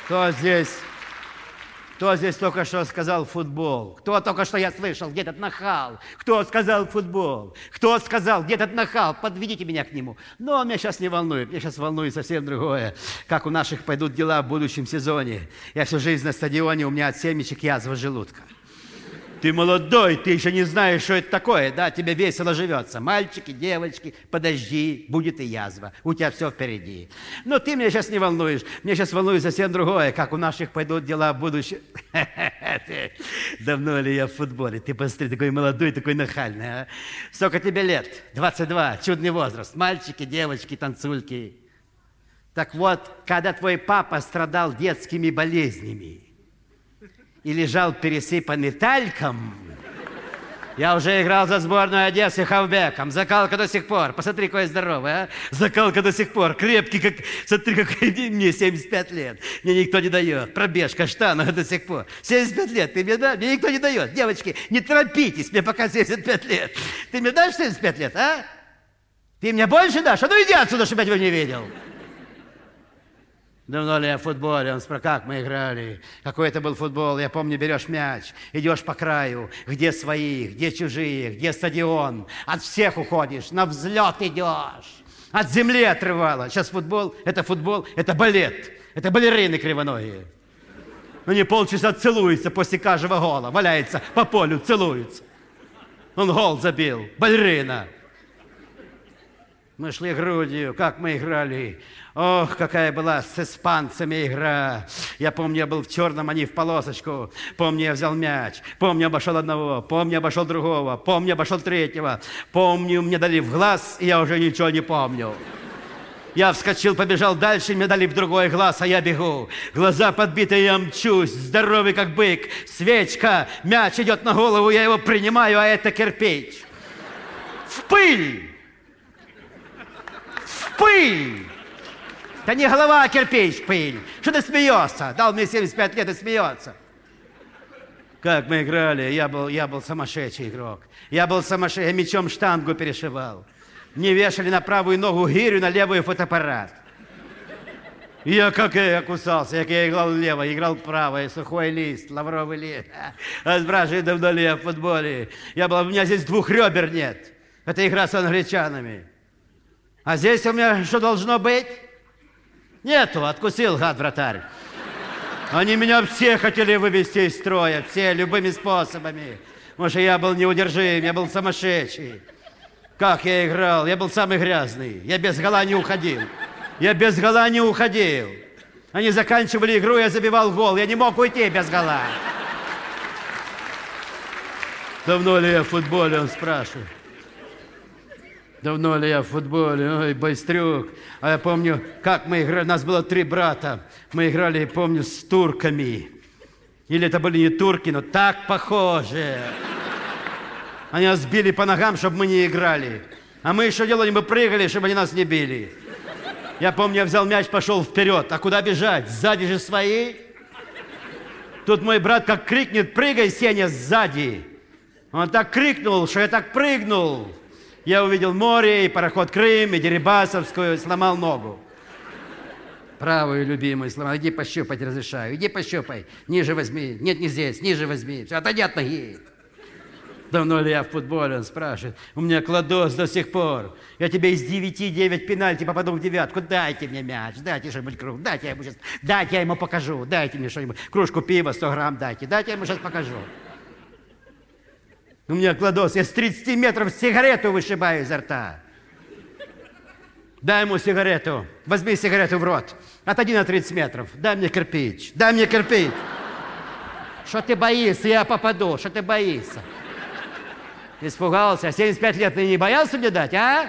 Кто здесь только что сказал футбол? Кто только что, я слышал, где этот нахал? Кто сказал футбол? Кто сказал, где этот нахал? Подведите меня к нему. Но меня сейчас не волнует. Меня сейчас волнует совсем другое. Как у наших пойдут дела в будущем сезоне. Я всю жизнь на стадионе, у меня от семечек язва желудка. Ты молодой, ты еще не знаешь, что это такое, да? Тебе весело живется. Мальчики, девочки, подожди, будет и язва. У тебя все впереди. Но ты меня сейчас не волнуешь. Меня сейчас волнует совсем другое, как у наших пойдут дела в будущем. Давно ли я в футболе? Ты посмотри, такой молодой, такой нахальный, а? Сколько тебе лет? 22, чудный возраст. Мальчики, девочки, танцульки. Так вот, когда твой папа страдал детскими болезнями, и лежал пересыпанный тальком, я уже играл за сборную Одессы хавбеком. Закалка до сих пор. Посмотри, какой здоровый, а? Закалка до сих пор. Крепкий, как... Смотри, какой мне 75 лет. Мне никто не дает. Пробежка, штанга до сих пор. 75 лет. Ты мне дашь? Мне никто не дает. Девочки, не торопитесь. Мне пока 75 лет. Ты мне дашь 75 лет, а? Ты мне больше дашь? А ну иди отсюда, чтобы я тебя не видел. Давно ли я в футболе? Он спрашивает, как мы играли? Какой это был футбол? Я помню, берешь мяч, идешь по краю, где свои, где чужие, где стадион. От всех уходишь, на взлет идешь. От земли отрывало. Сейчас футбол, это балет. Это балерины кривоногие. Они полчаса целуются после каждого гола. Валяются по полю, целуются. Он гол забил. Балерина. Мы шли грудью, как мы играли. Ох, какая была с испанцами игра. Я помню, я был в черном, они в полосочку. Помню, я взял мяч. Помню, обошел одного. Помню, обошел другого. Помню, обошел третьего. Помню, мне дали в глаз, и я уже ничего не помню. Я вскочил, побежал дальше, мне дали в другой глаз, а я бегу. Глаза подбиты, я мчусь, здоровый как бык. Свечка, мяч идет на голову, я его принимаю, а это кирпич. В пыль! Пыль! Да не голова, а кирпич, пыль. Что ты смеешься? Дал мне 75 лет и смеется. Как мы играли, я был сумасшедший игрок. Я был сумасшедший, я мячом штангу перешивал. Мне вешали на правую ногу гирю, на левую фотоаппарат. И я как я кусался, я играл лево, играл право, сухой лист, лавровый лист. А спрашивают, давно ли я в футболе. У меня здесь 2 ребер нет. Это игра с англичанами. А здесь у меня что должно быть? Нету, откусил, гад, вратарь. Они меня все хотели вывести из строя, все, любыми способами. Потому что я был неудержим, я был сумасшедший. Как я играл, я был самый грязный. Я без гола не уходил. Они заканчивали игру, я забивал гол. Я не мог уйти без гола. Давно ли я в футболе, он спрашивает. Давно ли я в футболе? Ой, байстрюк. А я помню, как мы играли. Нас было 3 брата. Мы играли, помню, с турками. Или это были не турки, но так похожи. Они нас били по ногам, чтобы мы не играли. А мы что делали? Мы прыгали, чтобы они нас не били. Я помню, я взял мяч, пошел вперед. А куда бежать? Сзади же свои. Тут мой брат как крикнет: прыгай, Сеня, сзади. Он так крикнул, что я так прыгнул. Я увидел море, и пароход Крым, и Дерибасовскую, сломал ногу. Правую, любимую, сломал. Иди пощупать разрешаю, иди пощупай. Ниже возьми. Нет, не здесь, ниже возьми. Все, отойди от ноги. Давно ли я в футболе, он спрашивает. У меня кладос до сих пор. Я тебе из 9 пенальти попаду в 9. Дайте мне мяч, дайте что-нибудь круг. Дайте я ему покажу. Дайте мне что-нибудь. Кружку пива, 100 грамм дайте. Дайте я ему сейчас покажу. У меня кладос, я с 30 метров сигарету вышибаю изо рта. Дай ему сигарету, возьми сигарету в рот, отойди на 30 метров, дай мне кирпич. Что ты боишься, я попаду, что ты боишься? Испугался, 75 лет ты не боялся мне дать, а?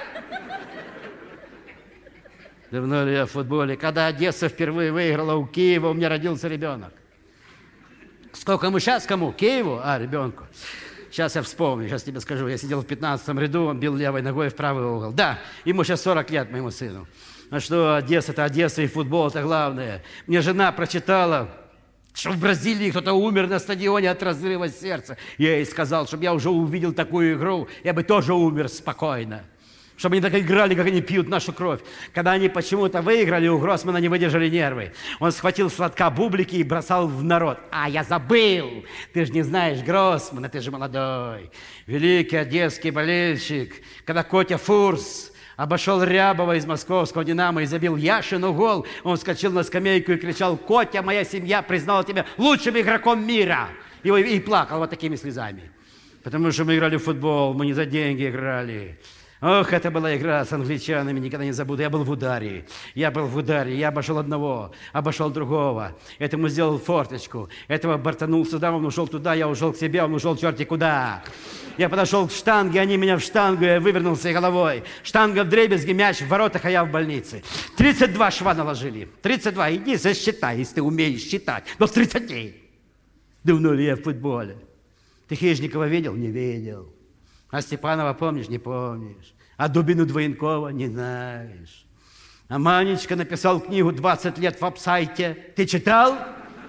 Давно ли я в футболе? Когда Одесса впервые выиграла у Киева, у меня родился ребенок. Сколько мы сейчас кому? Киеву? Ребенку. Сейчас я вспомню, сейчас тебе скажу. Я сидел в 15-м ряду, он бил левой ногой в правый угол. Да, ему сейчас 40 лет, моему сыну. А что Одесса, это Одесса, и футбол, это главное. Мне жена прочитала, что в Бразилии кто-то умер на стадионе от разрыва сердца. Я ей сказал, чтобы я уже увидел такую игру, я бы тоже умер спокойно. Чтобы они так играли, как они пьют нашу кровь. Когда они почему-то выиграли, у Гроссмана не выдержали нервы. Он схватил с лотка бублики и бросал в народ. А, я забыл! Ты же не знаешь Гроссмана, ты же молодой. Великий одесский болельщик. Когда Котя Фурс обошел Рябова из московского «Динамо» и забил Яшину гол, он вскочил на скамейку и кричал: «Котя, моя семья признала тебя лучшим игроком мира!» И плакал вот такими слезами. Потому что мы играли в футбол, мы не за деньги играли. Ох, это была игра с англичанами, никогда не забуду. Я был в ударе, я обошел одного, обошел другого. Этому сделал форточку, этого бортанул сюда, он ушел туда, я ушел к себе, он ушел черти куда. Я подошел к штанге, они меня в штангу, я вывернулся головой. Штанга вдребезги, мяч в воротах, а я в больнице. 32 шва наложили, 32, иди засчитай, если ты умеешь считать, но 30. Давно ли я в футболе? Ты Хижникова видел? Не видел. А Степанова помнишь? Не помнишь. А Дубину Двоенкова не знаешь. А Манечка написал книгу «20 лет в апсайте». Ты читал?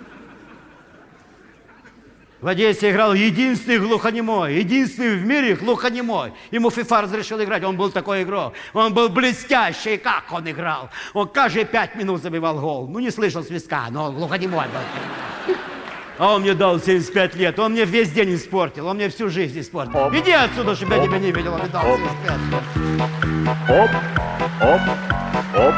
В Одессе играл единственный глухонемой, единственный в мире глухонемой. Ему ФИФА разрешил играть, он был такой игрок. Он был блестящий, как он играл. Он каждые 5 минут забивал гол. Ну, не слышал свистка, но он глухонемой был. А он мне дал 75 лет, он мне весь день испортил, он мне всю жизнь испортил. Оп. Иди отсюда, чтобы я тебя не видел, он мне дал 75 лет. Оп, оп, оп,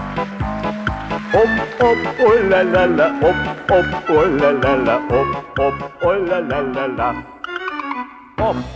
оп, оп, ой-ля-ля-ля, оп, оп, ой-ля-ля-ля, оп, оп, ой-ля-ля-ля-ля. Оп.